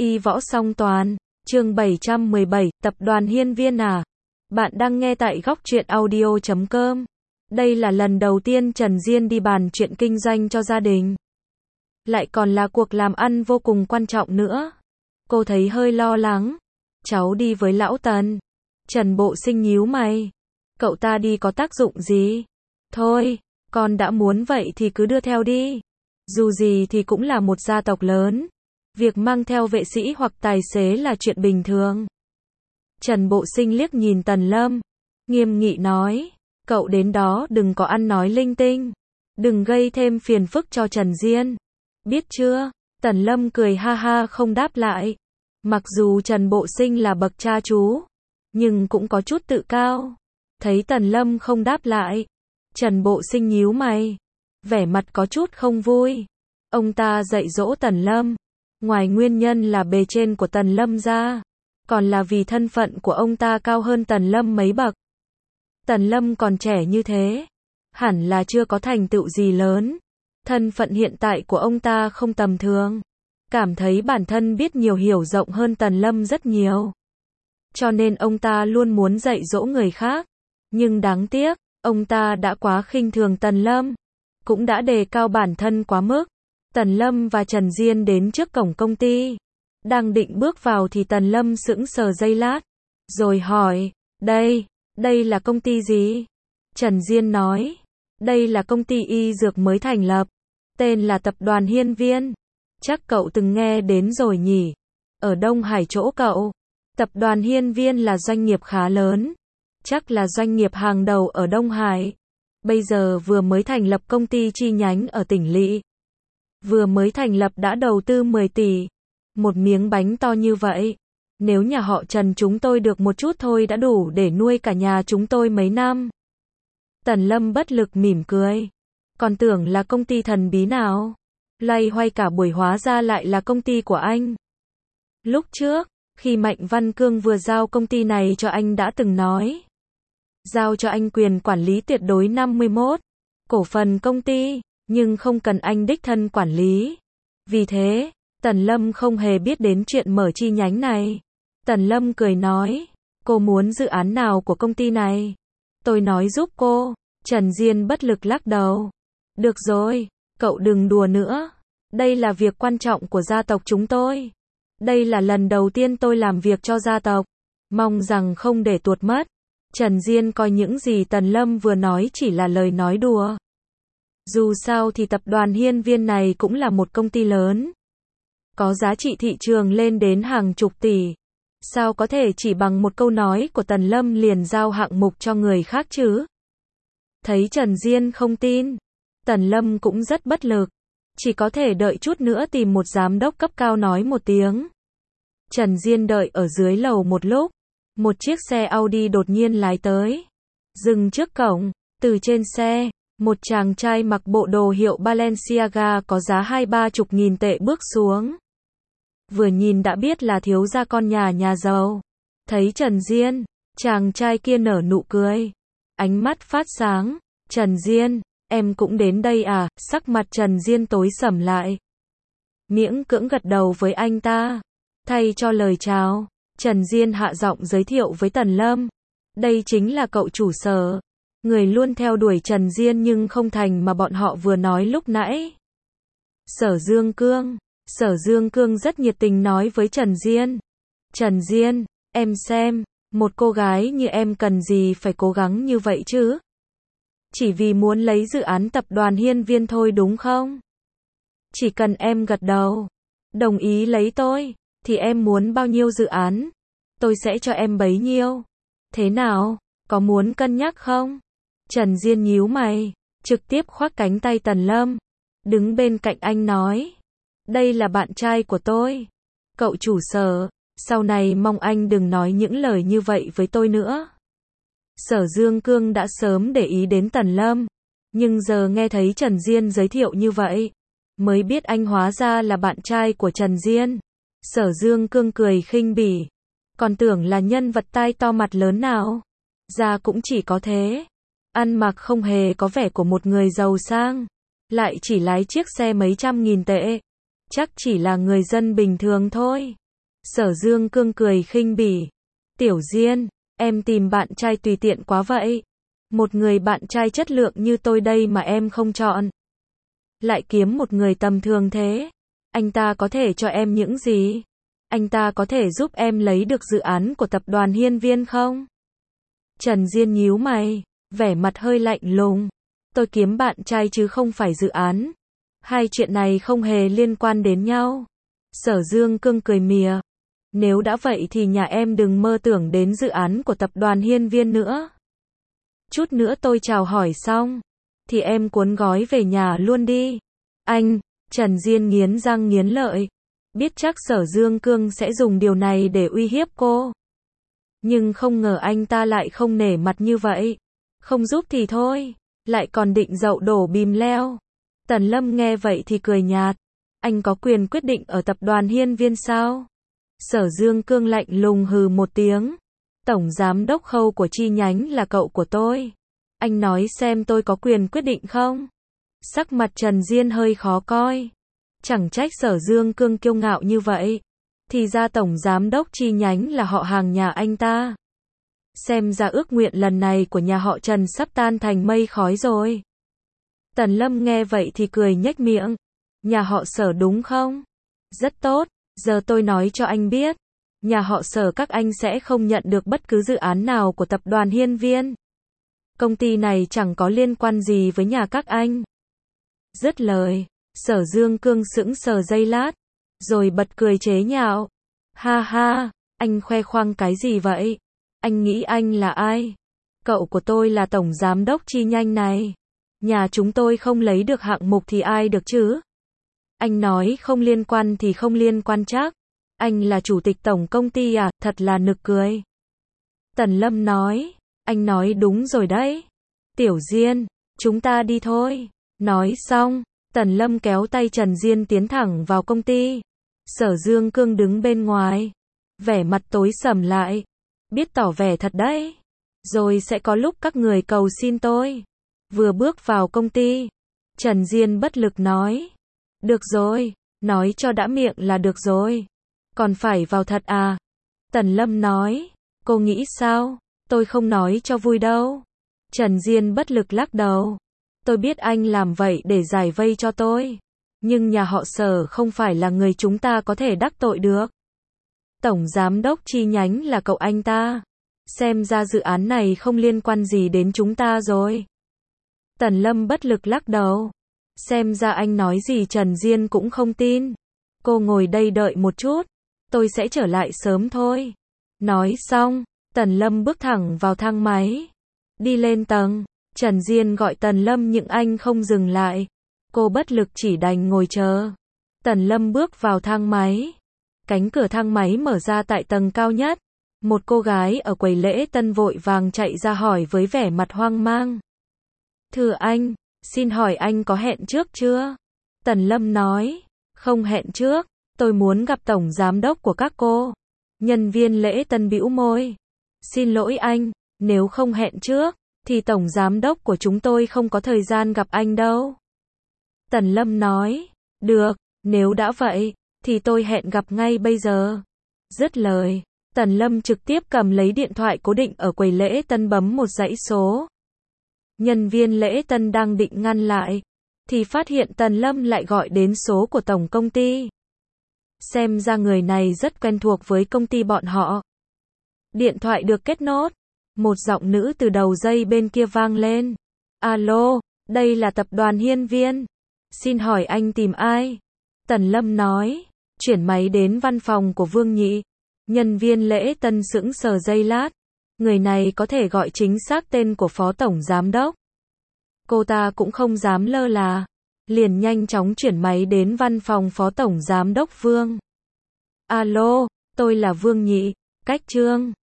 Y võ song toàn, chương 717, tập đoàn Hiên Viên à? Bạn đang nghe tại góc truyện audio.com. Đây là lần đầu tiên Trần Diên đi bàn chuyện kinh doanh cho gia đình. Lại còn là cuộc làm ăn vô cùng quan trọng nữa. Cô thấy hơi lo lắng. Cháu đi với lão Tần. Trần Bộ Sinh nhíu mày. Cậu ta đi có tác dụng gì? Thôi, con đã muốn vậy thì cứ đưa theo đi. Dù gì thì cũng là một gia tộc lớn. Việc mang theo vệ sĩ hoặc tài xế là chuyện bình thường. Trần Bộ Sinh liếc nhìn Tần Lâm. Nghiêm nghị nói. Cậu đến đó đừng có ăn nói linh tinh. Đừng gây thêm phiền phức cho Trần Diên. Biết chưa? Tần Lâm cười ha ha không đáp lại. Mặc dù Trần Bộ Sinh là bậc cha chú, nhưng cũng có chút tự cao. Thấy Tần Lâm không đáp lại, Trần Bộ Sinh nhíu mày. Vẻ mặt có chút không vui. Ông ta dạy dỗ Tần Lâm. Ngoài nguyên nhân là bề trên của Tần Lâm ra, còn là vì thân phận của ông ta cao hơn Tần Lâm mấy bậc. Tần Lâm còn trẻ như thế, hẳn là chưa có thành tựu gì lớn. Thân phận hiện tại của ông ta không tầm thường. Cảm thấy bản thân biết nhiều hiểu rộng hơn Tần Lâm rất nhiều. Cho nên ông ta luôn muốn dạy dỗ người khác. Nhưng đáng tiếc, ông ta đã quá khinh thường Tần Lâm. Cũng đã đề cao bản thân quá mức. Tần Lâm và Trần Diên đến trước cổng công ty. Đang định bước vào thì Tần Lâm sững sờ giây lát. Rồi hỏi, đây là công ty gì? Trần Diên nói, đây là công ty y dược mới thành lập. Tên là Tập đoàn Hiên Viên. Chắc cậu từng nghe đến rồi nhỉ? Ở Đông Hải chỗ cậu. Tập đoàn Hiên Viên là doanh nghiệp khá lớn. Chắc là doanh nghiệp hàng đầu ở Đông Hải. Bây giờ vừa mới thành lập công ty chi nhánh ở tỉnh lỵ. Vừa mới thành lập đã đầu tư 10 tỷ. Một miếng bánh to như vậy. Nếu nhà họ Trần chúng tôi được một chút thôi đã đủ để nuôi cả nhà chúng tôi mấy năm. Tần Lâm bất lực mỉm cười. Còn tưởng là công ty thần bí nào. Loay hoay cả buổi hóa ra lại là công ty của anh. Lúc trước, khi Mạnh Văn Cương vừa giao công ty này cho anh đã từng nói. Giao cho anh quyền quản lý tuyệt đối 51 cổ phần công ty, nhưng không cần anh đích thân quản lý. Vì thế, Tần Lâm không hề biết đến chuyện mở chi nhánh này. Tần Lâm cười nói, cô muốn dự án nào của công ty này? Tôi nói giúp cô. Trần Diên bất lực lắc đầu. Được rồi, cậu đừng đùa nữa. Đây là việc quan trọng của gia tộc chúng tôi. Đây là lần đầu tiên tôi làm việc cho gia tộc. Mong rằng không để tuột mất. Trần Diên coi những gì Tần Lâm vừa nói chỉ là lời nói đùa. Dù sao thì tập đoàn Hiên Viên này cũng là một công ty lớn. Có giá trị thị trường lên đến hàng chục tỷ. Sao có thể chỉ bằng một câu nói của Tần Lâm liền giao hạng mục cho người khác chứ? Thấy Trần Diên không tin, Tần Lâm cũng rất bất lực. Chỉ có thể đợi chút nữa tìm một giám đốc cấp cao nói một tiếng. Trần Diên đợi ở dưới lầu một lúc. Một chiếc xe Audi đột nhiên lái tới. Dừng trước cổng. Từ trên xe, một chàng trai mặc bộ đồ hiệu Balenciaga có giá 20-30 tệ bước xuống. Vừa nhìn đã biết là thiếu gia con nhà giàu. Thấy Trần Diên, chàng trai kia nở nụ cười. Ánh mắt phát sáng. Trần Diên, em cũng đến đây à? Sắc mặt Trần Diên tối sầm lại. Miễn cưỡng gật đầu với anh ta. Thay cho lời chào, Trần Diên hạ giọng giới thiệu với Tần Lâm. Đây chính là cậu chủ sở. Người luôn theo đuổi Trần Diên nhưng không thành mà bọn họ vừa nói lúc nãy. Sở Dương Cương. Sở Dương Cương rất nhiệt tình nói với Trần Diên. Trần Diên, em xem, một cô gái như em cần gì phải cố gắng như vậy chứ? Chỉ vì muốn lấy dự án tập đoàn Hiên Viên thôi đúng không? Chỉ cần em gật đầu, đồng ý lấy tôi, thì em muốn bao nhiêu dự án, tôi sẽ cho em bấy nhiêu. Thế nào, có muốn cân nhắc không? Trần Diên nhíu mày, trực tiếp khoác cánh tay Tần Lâm, đứng bên cạnh anh nói. Đây là bạn trai của tôi. Cậu chủ sở, sau này mong anh đừng nói những lời như vậy với tôi nữa. Sở Dương Cương đã sớm để ý đến Tần Lâm, nhưng giờ nghe thấy Trần Diên giới thiệu như vậy, mới biết anh hóa ra là bạn trai của Trần Diên. Sở Dương Cương cười khinh bỉ, còn tưởng là nhân vật tai to mặt lớn nào. Ra cũng chỉ có thế. Ăn mặc không hề có vẻ của một người giàu sang, lại chỉ lái chiếc xe mấy trăm nghìn tệ. Chắc chỉ là người dân bình thường thôi. Sở Dương Cương cười khinh bỉ. Tiểu Diên, em tìm bạn trai tùy tiện quá vậy. Một người bạn trai chất lượng như tôi đây mà em không chọn. Lại kiếm một người tầm thường thế. Anh ta có thể cho em những gì? Anh ta có thể giúp em lấy được dự án của tập đoàn Hiên Viên không? Trần Diên nhíu mày, vẻ mặt hơi lạnh lùng. Tôi kiếm bạn trai chứ không phải dự án. Hai chuyện này không hề liên quan đến nhau. Sở Dương Cương cười mỉa. Nếu đã vậy thì nhà em đừng mơ tưởng đến dự án của tập đoàn Hiên Viên nữa. Chút nữa tôi chào hỏi xong, thì em cuốn gói về nhà luôn đi. Anh, Trần Diên nghiến răng nghiến lợi. Biết chắc Sở Dương Cương sẽ dùng điều này để uy hiếp cô. Nhưng không ngờ anh ta lại không nể mặt như vậy. Không giúp thì thôi, lại còn định dậu đổ bìm leo. Tần Lâm nghe vậy thì cười nhạt. Anh có quyền quyết định ở tập đoàn Hiên Viên sao? Sở Dương Cương lạnh lùng hừ một tiếng. Tổng giám đốc Khâu của chi nhánh là cậu của tôi. Anh nói xem tôi có quyền quyết định không? Sắc mặt Trần Diên hơi khó coi. Chẳng trách Sở Dương Cương kiêu ngạo như vậy. Thì ra tổng giám đốc chi nhánh là họ hàng nhà anh ta. Xem ra ước nguyện lần này của nhà họ Trần sắp tan thành mây khói rồi. Tần Lâm nghe vậy thì cười nhếch miệng. Nhà họ Sở đúng không? Rất tốt, giờ tôi nói cho anh biết. Nhà họ Sở các anh sẽ không nhận được bất cứ dự án nào của tập đoàn Hiên Viên. Công ty này chẳng có liên quan gì với nhà các anh. Dứt lời, Sở Dương Cương sững sờ giây lát, rồi bật cười chế nhạo. Ha ha, anh khoe khoang cái gì vậy? Anh nghĩ anh là ai? Cậu của tôi là tổng giám đốc chi nhánh này. Nhà chúng tôi không lấy được hạng mục thì ai được chứ? Anh nói không liên quan thì không liên quan chắc. Anh là chủ tịch tổng công ty à, thật là nực cười. Tần Lâm nói, anh nói đúng rồi đấy. Tiểu Diên, chúng ta đi thôi. Nói xong, Tần Lâm kéo tay Trần Diên tiến thẳng vào công ty. Sở Dương Cương đứng bên ngoài, vẻ mặt tối sầm lại. Biết tỏ vẻ thật đấy. Rồi sẽ có lúc các người cầu xin tôi. Vừa bước vào công ty, Trần Diên bất lực nói. Được rồi, nói cho đã miệng là được rồi. Còn phải vào thật à? Tần Lâm nói. Cô nghĩ sao? Tôi không nói cho vui đâu. Trần Diên bất lực lắc đầu. Tôi biết anh làm vậy để giải vây cho tôi. Nhưng nhà họ Sở không phải là người chúng ta có thể đắc tội được. Tổng giám đốc chi nhánh là cậu anh ta. Xem ra dự án này không liên quan gì đến chúng ta rồi. Tần Lâm bất lực lắc đầu. Xem ra anh nói gì Trần Diên cũng không tin. Cô ngồi đây đợi một chút. Tôi sẽ trở lại sớm thôi. Nói xong, Tần Lâm bước thẳng vào thang máy. Đi lên tầng, Trần Diên gọi Tần Lâm nhưng anh không dừng lại. Cô bất lực chỉ đành ngồi chờ. Tần Lâm bước vào thang máy. Cánh cửa thang máy mở ra tại tầng cao nhất. Một cô gái ở quầy lễ tân vội vàng chạy ra hỏi với vẻ mặt hoang mang. Thưa anh, xin hỏi anh có hẹn trước chưa? Tần Lâm nói, không hẹn trước, tôi muốn gặp tổng giám đốc của các cô. Nhân viên lễ tân bĩu môi. Xin lỗi anh, nếu không hẹn trước, thì tổng giám đốc của chúng tôi không có thời gian gặp anh đâu. Tần Lâm nói, được, nếu đã vậy, thì tôi hẹn gặp ngay bây giờ. Dứt lời, Tần Lâm trực tiếp cầm lấy điện thoại cố định ở quầy lễ tân bấm một dãy số. Nhân viên lễ tân đang định ngăn lại, thì phát hiện Tần Lâm lại gọi đến số của tổng công ty. Xem ra người này rất quen thuộc với công ty bọn họ. Điện thoại được kết nối. Một giọng nữ từ đầu dây bên kia vang lên. Alo, đây là tập đoàn Hiên Viên. Xin hỏi anh tìm ai? Tần Lâm nói. Chuyển máy đến văn phòng của Vương Nhị. Nhân viên lễ tân sững sờ giây lát. Người này có thể gọi chính xác tên của phó tổng giám đốc. Cô ta cũng không dám lơ là. Liền nhanh chóng chuyển máy đến văn phòng phó tổng giám đốc Vương. Alo, tôi là Vương Nhị, cách Trương.